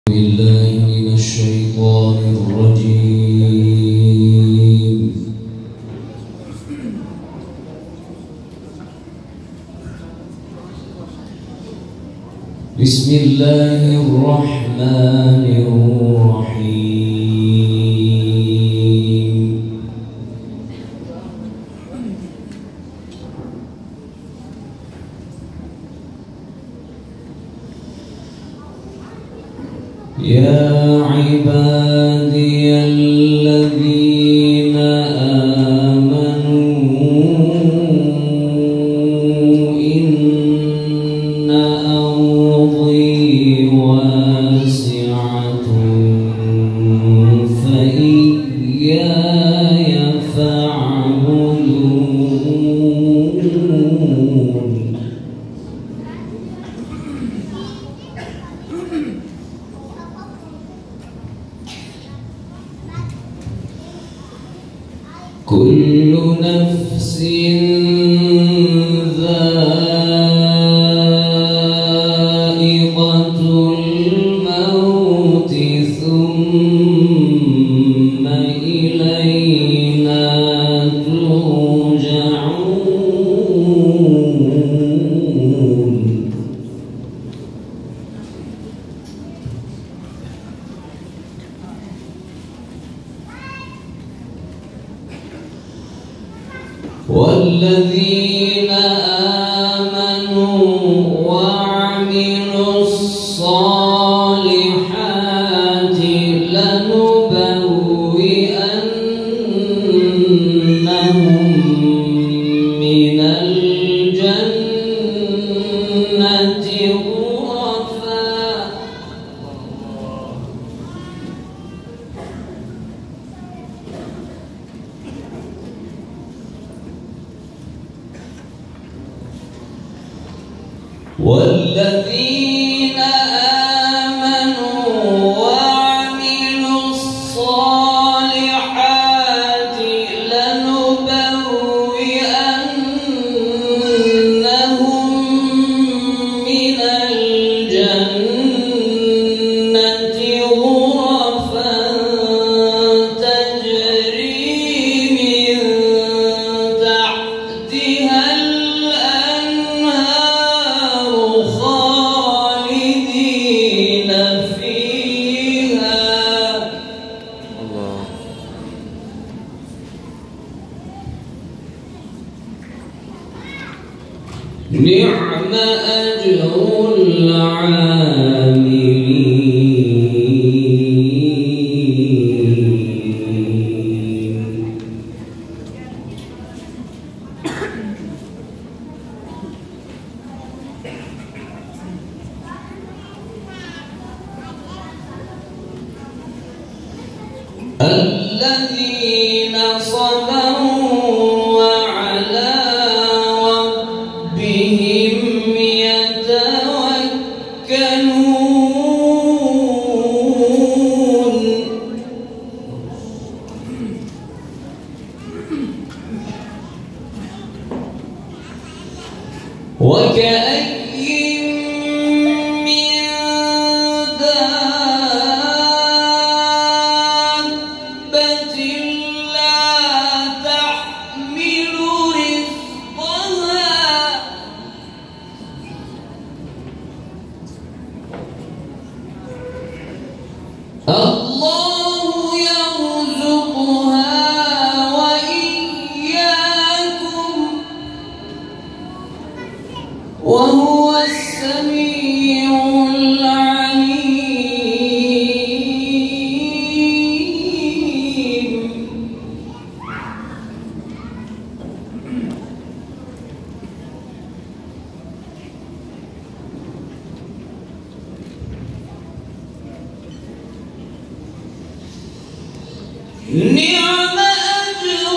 بالله من الشيطان الرجيم. بسم الله الرحمن الرحيم. يا عبادي الذين آمنوا إن أرضي واسعة فإياي فاعبدون. كل نفس ذائقة الموت ثم إلينا ترجعون. والذين آمنوا وعملوا الصالحات لنبوئنهم من الجنة غرفا. والذين آمنوا وعملوا الصالحات لنبوئنهم من الجنة غرفا تجري من تحتها خالدين فيها. الله. نعم أجر العاملين. الذين صبروا وعلى ربهم يتوكلون. وكأي من دابة لا تحمل رزقها الله يرزقها وإياكم وهو السميع العليم. نعم أجر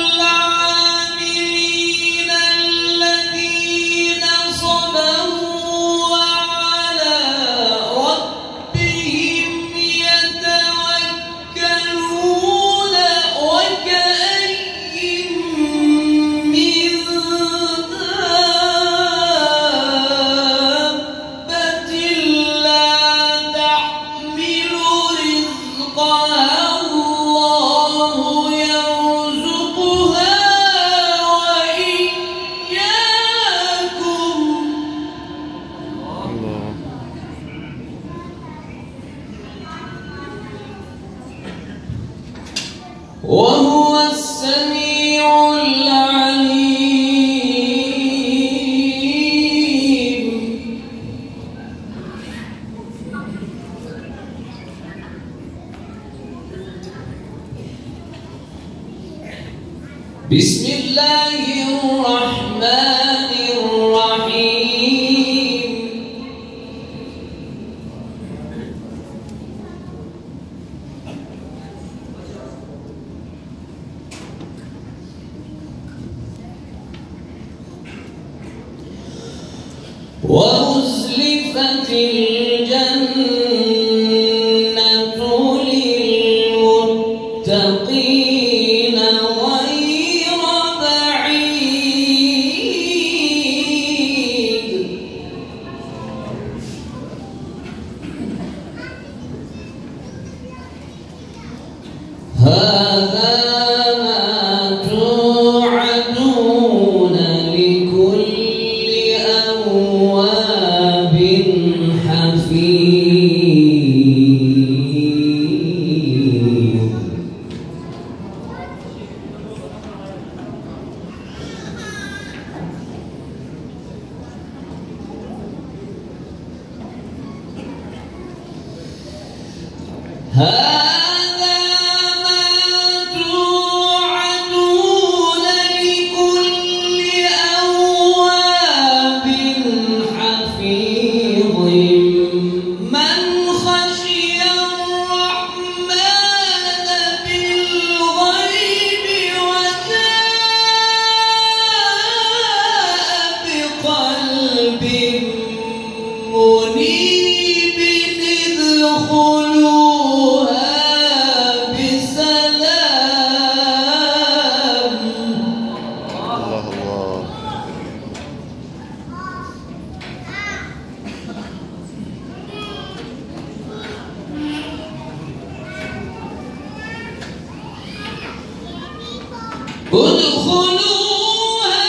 العاملين الذين صبروا وعلى ربهم يتوكلون. وكأي من دابة لا تحمل الله يرزقها وإياكم. وهو السميع العليم. بسم الله الرحمن الرحيم. وأزلفت الجنة للمتقين غير بعيد. هذا ما توعدون لكل أواب حفيظ. هذا ما توعدون لكل أواب حفيظ. من خشي الرحمن بالغيب وجاء بقلب منيب ادخلوها بسلام. ادخلوها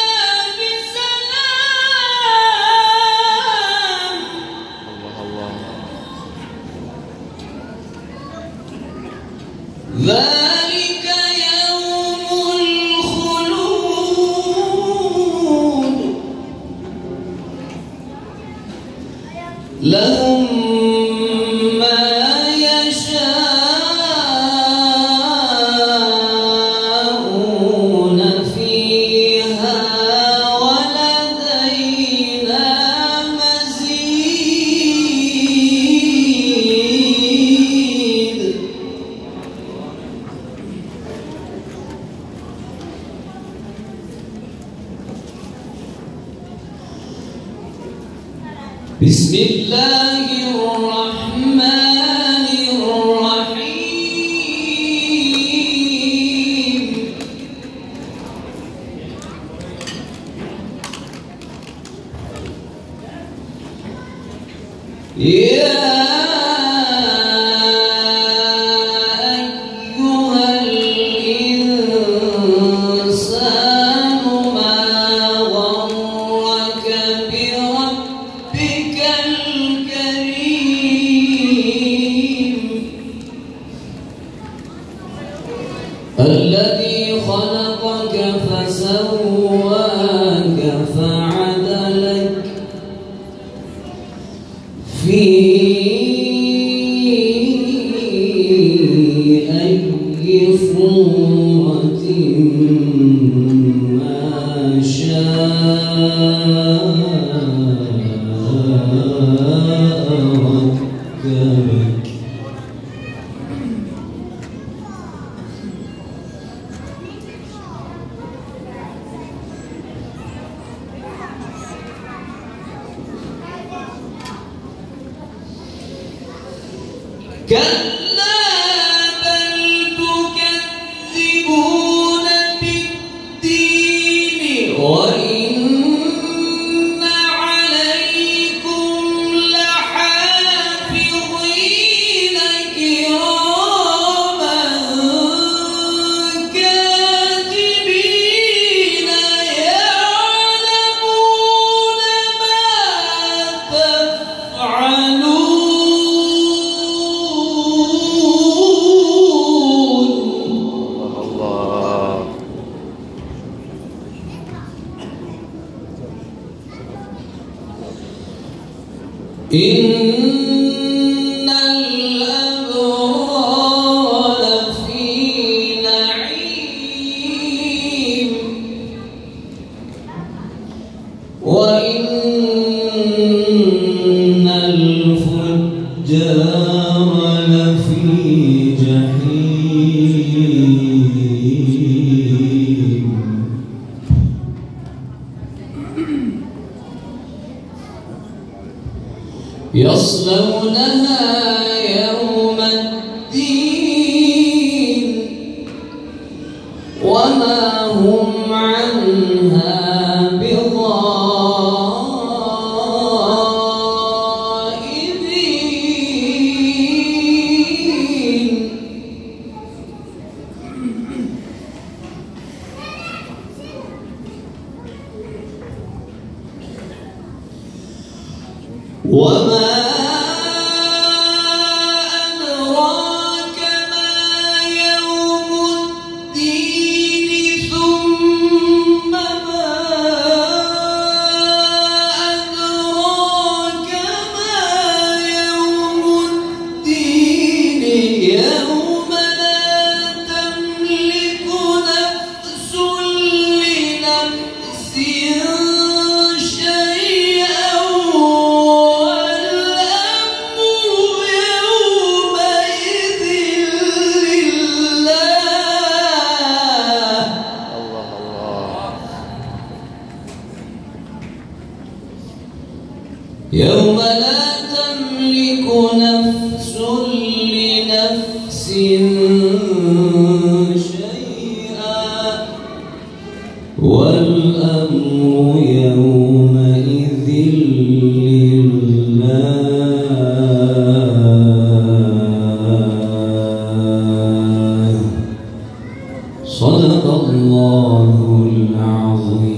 بسلام. ذلك يوم الخلود. لهم ما يشاءون فيها ولدينا مزيد. بسم الله الرحمن الرحيم. يا أيها الإنسان ما غرك بربك الكريم الذي خلقك فسواك فعدلك في أي صورة ما شاء ركبك. كلا بل تكذبون بالدين وإن عليكم لحافظين كراما إن الأبرار لفي نعيم وإن الفجار لفي جحيم يصلونها يوم الدين وما هم عنها بغائبين وما أدراك ما يوم الدين ثم ما أدراك ما يوم الدين يوم لا تملك نفس لنفس يوم لا تملك نفس لنفس شيئا والأمر يومئذ لله. صدق الله العظيم.